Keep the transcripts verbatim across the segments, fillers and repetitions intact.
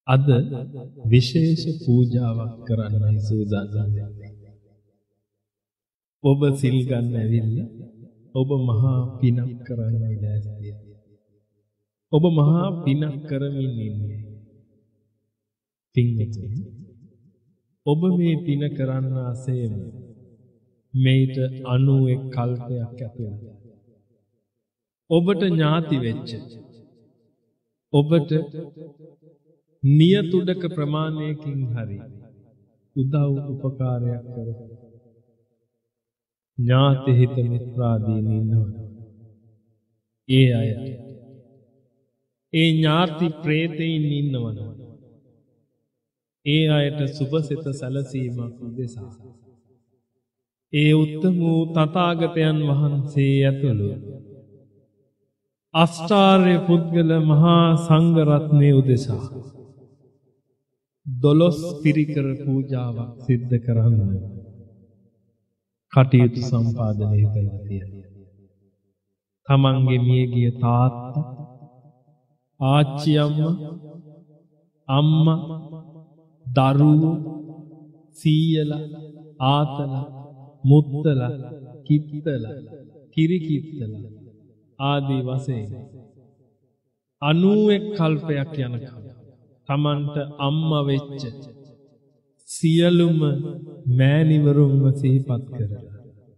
අද විශේෂ පූජාවක් කරන්නයි සූදානම් වෙන්නේ. ඔබ සිල් ගන්න ඇවිල්ලා ඔබ මහා පිනක් කරන්නයි දැස්තිය. ඔබ මහා පිනක් කරමින් ඉන්නේ. පින්වතුනි, ඔබ මේ පින කරන්න ආසේම මේට අනූඑක කල්පයක් ඇතුළත ඔබට ඥාති වෙච්ච ඔබට නියතුඩක ප්‍රමාණයකින් හරි උදව් උපකාරයක් කර ඥාති හිත මිත්‍රාදීන් ඉන්නවා. ඒ අය ඒ ඥාති ප්‍රේතයින් ඉන්නවා. ඒ අයට සුභසිත සැලසීමක් උදෙසා ඒ උත්තම වූ තථාගතයන් වහන්සේ ඇතුළු අෂ්ටාර්ය පුද්ගල මහා සංඝ රත්නය උදෙසා දොළොස් පිරිකර පූජාවක් සිද්ධ කරන්න කටයුතු සම්පාදනය කළා තියෙනවා. තමන්ගේ මියගිය තාත්තා, ආච්චි අම්මා, අම්මා, දරුවෝ, සීයලා, ආතලා, මුත්තලා, කිත්තලා, කිරිකිත්තලා ආදී වශයෙන් අනූඑක කල්පයක් යනකම් තමන්ට අම්මා වෙච්ච සියලුම මෑණිවරුන්ව සිහිපත් කරලා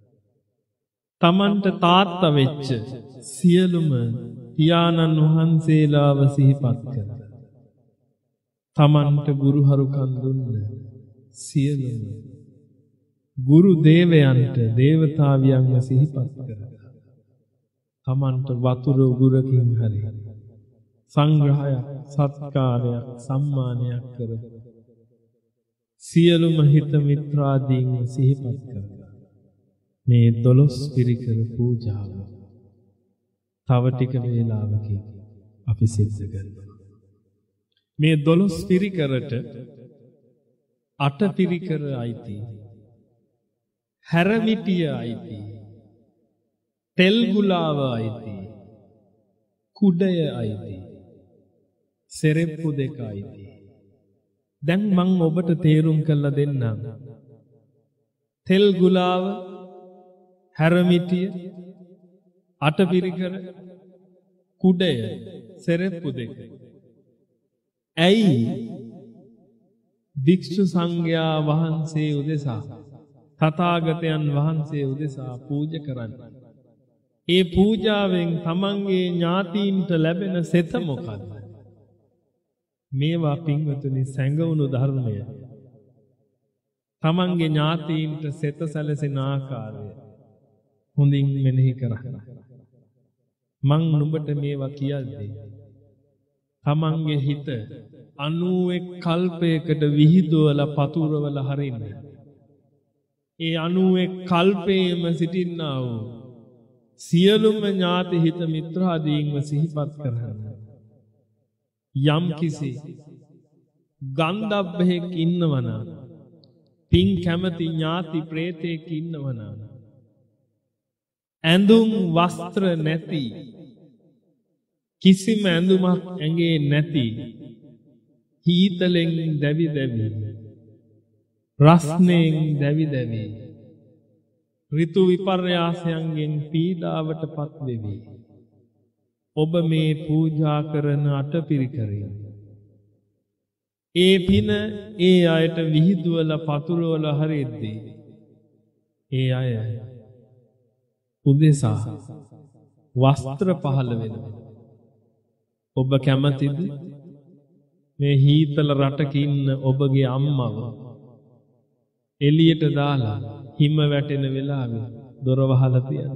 තමන්ට තාත්තා වෙච්ච සියලුම පියාණන් වහන්සේලාව සිහිපත් කරලා තමන්ට ගුරුහරුකම් දුන්න සියලුම ගුරු දේවයන්ට දේවතාවියන්ව සිහිපත් කරලා තමන්ට වතුර උගුරකින් හරි සංග්‍රහයක්, සත්කාරයක්, සම්මානයක් කර සියලුම හිත මිත්‍රාදීන් සිහිපත් කරලා මේ දොළොස් පිරිකර පූජාව තව ටික වේලාවකින් අපි සිද්ධ කරනවා. මේ දොළොස් පිරිකරට අට පිරිකර අයිති, හැරමිටිය අයිති, තෙල් ගුලාව අයිති, කුඩය අයිති, සෙරෙප්පු දෙක අයිති. දැන් මං ඔබට තේරුම් කරලා දෙන්නම්. තෙල් ගුලාව, හැරමිටිය, අටපිරිකර, කුඩය, සෙරෙප්පු දෙක. ඇයි භික්ෂු සංඝයා වහන්සේ උදෙසා, තථාගතයන් වහන්සේ උදෙසා පූජ කරන්නේ? ඒ පූජාවෙන් තමන්ගේ ඥාතීන්ට ලැබෙන සෙත මොකක්ද? මේවා පින්වතුනි සැඟවුණු ධර්මය. තමන්ගේ ඥාතීන්ට සෙත සැලසෙන ආකාරය හොඳින් මෙනෙහි කරන්න. මං නුඹට මේවා කියද්දී තමන්ගේ හිත අනූඑක කල්පයකට විහිදුවලා පතුරවලා හරින්න. ඒ අනූඑක කල්පයේම සිටින්නා වූ සියලුම ඥාති හිත මිත්‍රාදීන්ව සිහිපත් කරන්න. යම් කිසි ගන්ධබ්බෙක් ඉන්නවනම්, පින් කැමති ඥාති ප්‍රේතෙක් ඉන්නවනම්, ඇඳුම් වස්ත්‍ර නැති, කිසිම ඇඳුමක් ඇඟේ නැති, හීතලෙන් දැවි දැවි, රස්නෙන් දැවි දැවි, ඍතු විපර්යාසයන්ගෙන් පීඩාවට පත් වෙවි. ඔබ මේ පූජා කරන අටපිරිකරේ ඒ පින ඒ අයට විහිදුවලා පතුරවලා හරිද්දී ඒ අය උදෙසා වස්ත්‍ර පහළ වෙනවා. ඔබ කැමතිද මේ හීතල රටක ඉන්න ඔබගේ අම්මව එළියට දාලා හිම වැටෙන වෙලාවේ දොර වහලා තියන්න?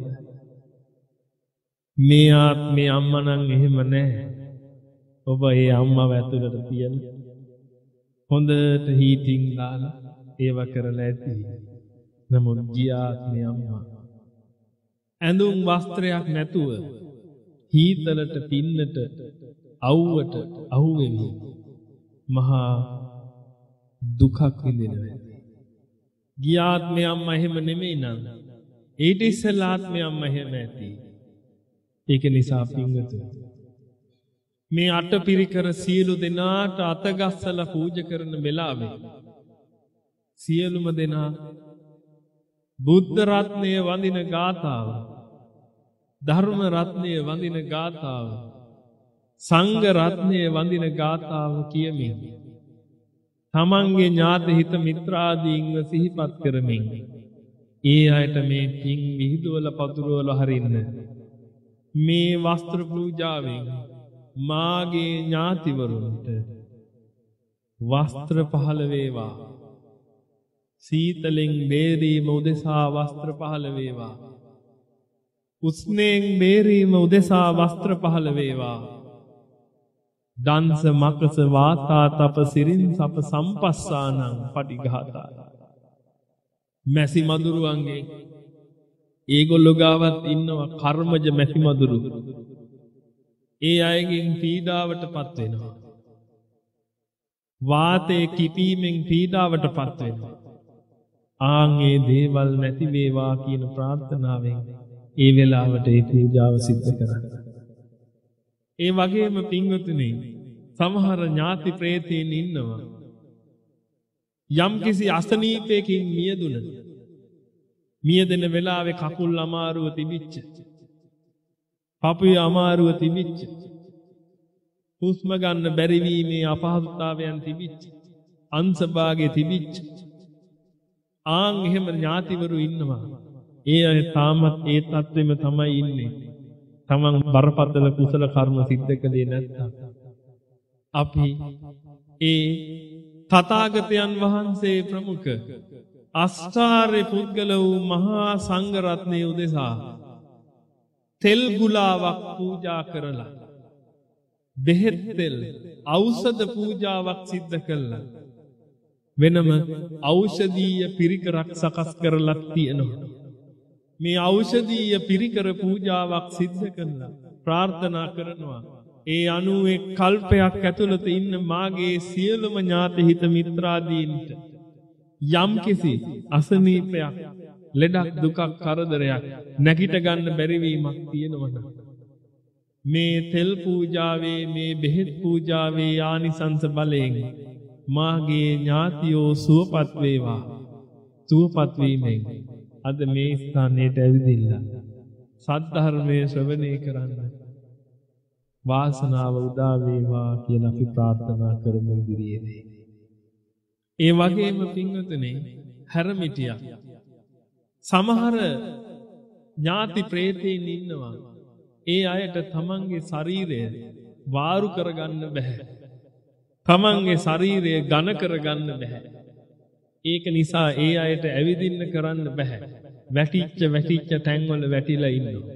මේ ආත්මේ අම්මා නම් එහෙම නැහැ. ඔබ ඒ අම්මව ඇතුළට තියන්න හොඳට හීටින් දාලා ඒව කරලා ඇති. නමුත් ගිය ආත්මේ අම්මා ඇඳුම් වස්ත්‍රයක් නැතුව හීතලට පින්නට අවුවට අහු වෙවි මහා දුකක් විඳිනවා. ගිය ආත්මේ අම්මා එහෙම නෙමෙයි නං. ඊට ඉස්සෙල්ලා ආත්මේ අම්මා එහෙම ඇති. ඒක නිසා පින්වතුනි මේ අටපිරිකර සියලු දෙනාට අතගස්සලා පූජා කරන වෙලාවේ සියලුම දෙනා බුද්ධ රත්නය වඳින ගාථාව, ධර්ම රත්නය වඳින ගාථාව, සංඝ රත්නය වඳින ගාථාව කියමින් තමන්ගේ ඥාති හිත මිත්‍රාදීන්ව සිහිපත් කරමින් ඒ අයට මේ පින් විහිදුවල පතුරවල හරින්න මේ වස්ත්‍ර පූජාවෙන් මාගේ ඥාතිවරුන්ට වස්ත්‍ර පහළ වේවා. සීතලෙන් බේරීම උදෙසා වස්ත්‍ර පහළ වේවා. උස්නෙන් බේරීම උදෙසා වස්ත්‍ර පහළ වේවා. දන්ස මකස වාතා තප සිරින් සප සම්පස්සානං පටිඝාතා. මැසි මදුරුවන්ගේ ඒගොල්ලෝ ගාවත් ඉන්නවා කර්මජ මැසි මදුරු. ඒ අයගෙන් පීඩාවට පත් වෙනවා. වාතයේ කිපීමෙන් පීඩාවට පත් වෙනවා. ආන් ඒ දේවල් නැති වේවා කියන ප්‍රාර්ථනාවෙන් ඒ වෙලාවට ඒ පූජාව සිද්ධ කරන්න. ඒ වගේම පින්වතුනි සමහර ඥාති ප්‍රේතීන් ඉන්නවා. යම් කිසි අසනීපයකින් මියදුන මියදෙන වෙලාවේ කකුල් අමාරුව තිබිච්ච, පපුවේ අමාරුව තිබිච්ච, හුස්ම ගන්න බැරි වීමේ අපහසුතාවයන් තිබිච්ච, අංශභාගයේ තිබිච්ච ආන් එහෙම ඥාතිවරු ඉන්නවා. ඒ අය තාමත් ඒ තත්ත්වෙම තමයි ඉන්නේ. තමන් බරපතල කුසල කර්ම සිද්ධ කළේ නැත්නම් අපි ඒ තථාගතයන් වහන්සේ ප්‍රමුඛ අෂ්ටාර්ය පුද්ගල වූ මහා සංඝ රත්නයේ උදෙසා තෙල් ගුලාවක් පූජා කරලා, බෙහෙත් තෙල් ඖෂධ පූජාවක් සිද්ධ කළා, වෙනම ඖෂධීය පිරිකරක් සකස් කරලා තියෙනවා. මේ ඖෂධීය පිරිකර පූජාවක් සිද්ධ කළා ප්‍රාර්ථනා කරනවා. ඒ අනුවේ කල්පයක් ඇතුළත ඉන්න මාගේ සියලුම ඥාති හිත මිත්‍රාදීන්ට යම් කිසි අසනීපයක්, ලෙඩක්, දුකක්, කරදරයක් නැගිට ගන්න බැරි වීමක් තියෙනවනම් මේ තෙල් පූජාවේ, මේ බෙහෙත් පූජාවේ ආනිසංස බලයෙන් මාගේ ඥාතියෝ සුවපත් වේවා. සුවපත් වීමෙන් අද මේ ස්ථානයට ඇවිදින්න සද්ධර්මයේ ශ්‍රවණය කරන්න වාසනාව උදා වේවා කියලා අපි ප්‍රාර්ථනා කරමු ඉදිරියේදී. ඒ වගේම පින්වතුනි හැරමිටියක් සමහර ඥාති ප්‍රේතීන් ඉන්නවා. ඒ අයට තමන්ගේ ශරීරය වාරු කරගන්න බෑ. තමන්ගේ ශරීරය ඝන කරගන්න බෑ. ඒක නිසා ඒ අයට ඇවිදින්න කරන්න බෑ. වැටිච්ච වැටිච්ච තැන්වල වැටිලා ඉන්නවා.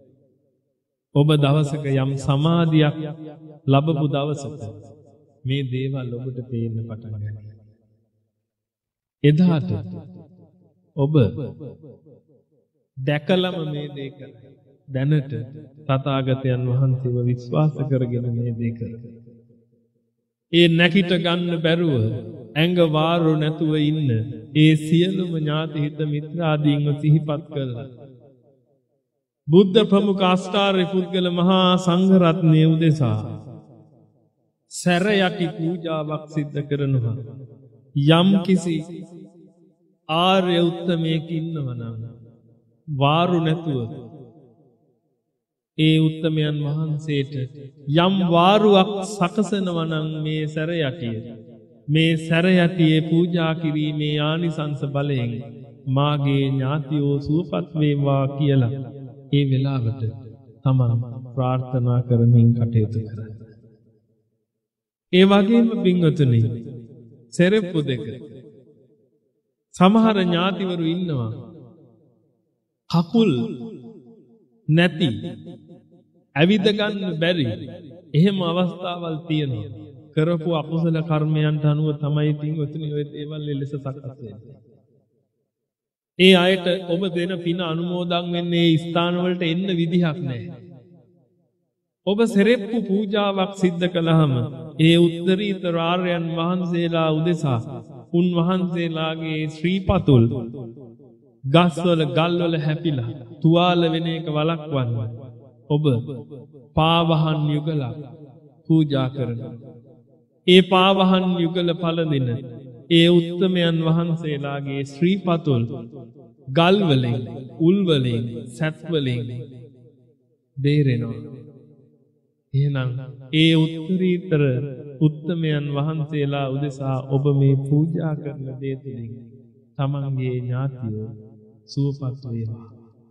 ඔබ දවසක යම් සමාධියක් ලැබපු දවසක මේ දේවල් ඔබට පේන්න පටන් ගන්නවා. එදාට ඔබ දැකලම මේ දේ කරා. දැනට තථාගතයන් වහන්සේව විශ්වාස කරගෙන මේ දේ කරා. ඒ නැකිට ගන්න බැරුව ඇඟ වාරු නැතුව ඉන්න ඒ සියලුම ඥාති හිත මිත්‍රාදීන්ව සිහිපත් කළා. බුද්ධ ප්‍රමුඛ අෂ්ටාර්ය පුද්ගල මහා සංඝ රත්නයේ උදෙසා සැර යටි පූජාවක් සිද්ධ කරනවා. යම් කිසි ආර්ය උත්තමයෙක් ඉන්නවනම් වාරු නැතුව ඒ උත්තමයන් වහන්සේට යම් වාරුවක් සකසනවා නම් මේ සැර යටිය, මේ සැර යටියේ පූජා කිරීමේ ආනිසංස බලයෙන් මාගේ ඥාතියෝ සුවපත් වේවා කියලා ඒ වෙලාවට තමන් ප්‍රාර්ථනා කරමින් කටයුතු කරන්න. ඒ වගේම පින්වතුනි සෙරෙප්පු දෙක සමහර ඥාතිවරු ඉන්නවා කකුල් නැති, ඇවිද ගන්න බැරි එහෙම අවස්ථාවල් තියෙනවා. කරපු අකුසල කර්මයන්ට අනුව තමයි පින්වතුනි ඔය දේවල් ලෙස සකස් වෙන්නේ. ඒ අයට ඔබ දෙන පින අනුමෝදන් වෙන්නේ ඒ ස්ථාන වලට එන්න විදිහක් නැහැ. ඔබ සෙරෙප්පු පූජාවක් සිද්ධ කළාම ඒ උත්තරීතර ආර්යයන් වහන්සේලා උදෙසා උන්වහන්සේලාගේ ශ්‍රීපතුල් ගස්වල ගල්වල හැපිලා තුවාල වෙන එක වළක්වන්න ඔබ පාවහන් යුගලා පූජා කරනවා. ඒ පාවහන් යුගල පළඳින ඒ උත්තමයන් වහන්සේලාගේ ශ්‍රී පතුල් ගල් වලින්, උල් වලින්, සැත් වලින් බේරෙනවා. එහෙනම් ඒ උත්තරීතර උත්තමයන් වහන්සේලා උදෙසා ඔබ මේ පූජා කරන දේ තුලින් තමන්ගේ ඥාතියෝ සුවපත් වේවා.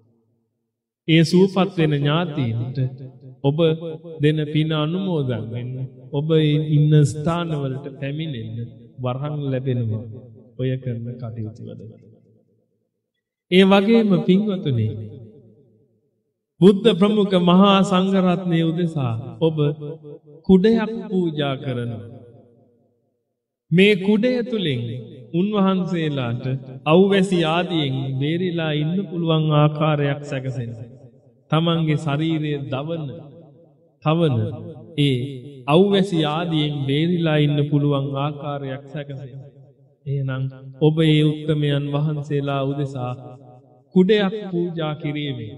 ඒ සුවපත් වෙන ඥාතීන්ට ඔබ දෙන පින අනුමෝදන් වෙන්න, ඔබ ඉන්න ස්ථානවලට පැමිණෙන්න වරහන් ලැබෙනවා ඔය කරන කටයුතු වලදී. ඒ වගේම පින්වතුනි, බුද්ධ ප්‍රමුඛ මහා සංඝරත්නය උදෙසා ඔබ කුඩයක් පූජා කරනවා. මේ කුඩය තුලින් උන්වහන්සේලාට අවැසි ආදියෙන් බේරිලා ඉන්න පුළුවන් ආකාරයක් සැකසෙන්න. තමන්ගේ ශරීරයේ දවන, තවන ඒ අවැසි ආදියෙන් බේරිලා ඉන්න පුළුවන් ආකාරයක් සැකසෙන්න. එහෙනම් ඔබ ඒ උත්තමයන් වහන්සේලා උදෙසා කුඩයක් පූජා කිරීමෙන්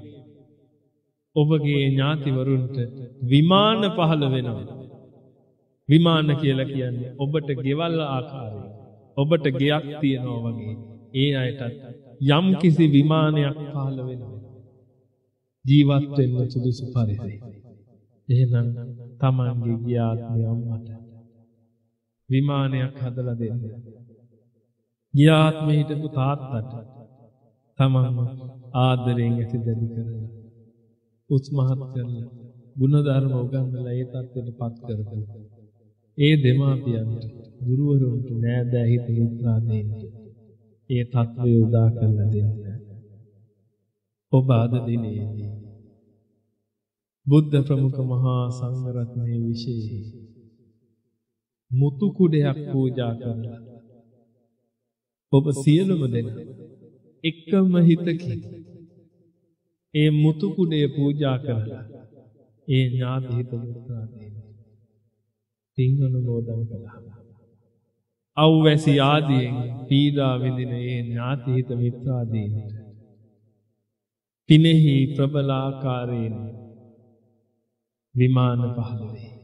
ඔබගේ ඥාතිවරුන්ට විමාන පහළ වෙනවා. විමාන කියලා කියන්නේ ඔබට ගෙවල් ආකාරය. ඔබට ගෙයක් තියනවා වගේ ඒ අයටත් යම් කිසි විමානයක් පහළ වෙනවා. ජීවත් වෙන්න සුදුසු පරිදි. එහෙනම් තමන්ගේ ගියාත්මය අම්මට විමානයක් හදලා දෙන්න. ගියාත්මේ හිටපු තාත්තට තමන්ව ආදරයෙන් ඇතිදැඩි කරලා උත්මහත් කරලා ගුණධර්ම උගන්වලා ඒ තත්ත්වයට පත් කරගන්න. ඒ දෙමාපියන්ට, ගුරුවරුන්ට, නෑදෑ හිත මිත්‍රාදීන්ට ඒ තත්ත්වය උදා කරලා දෙන්න. ඔබ අද දිනේදී බුද්ධ ප්‍රමුඛ මහා සංඝරත්නයේ විශේෂ මුතු කුඩයක් පූජා කරලා ඔබ සියලුම දෙනා එකම හිතකින් ඒ මුතු කුඩය පූජා කරලා ඒ ඥාති හිත මිත්‍රාදීන් පින් අනුමෝදන් කළා. අවැසි ආදියෙන් පීඩා විඳින ඒ ඥාති හිත මිත්‍රාදීන්ට පිනෙහි ප්‍රබල ආකාරයෙන් විමාන පහළ වේ.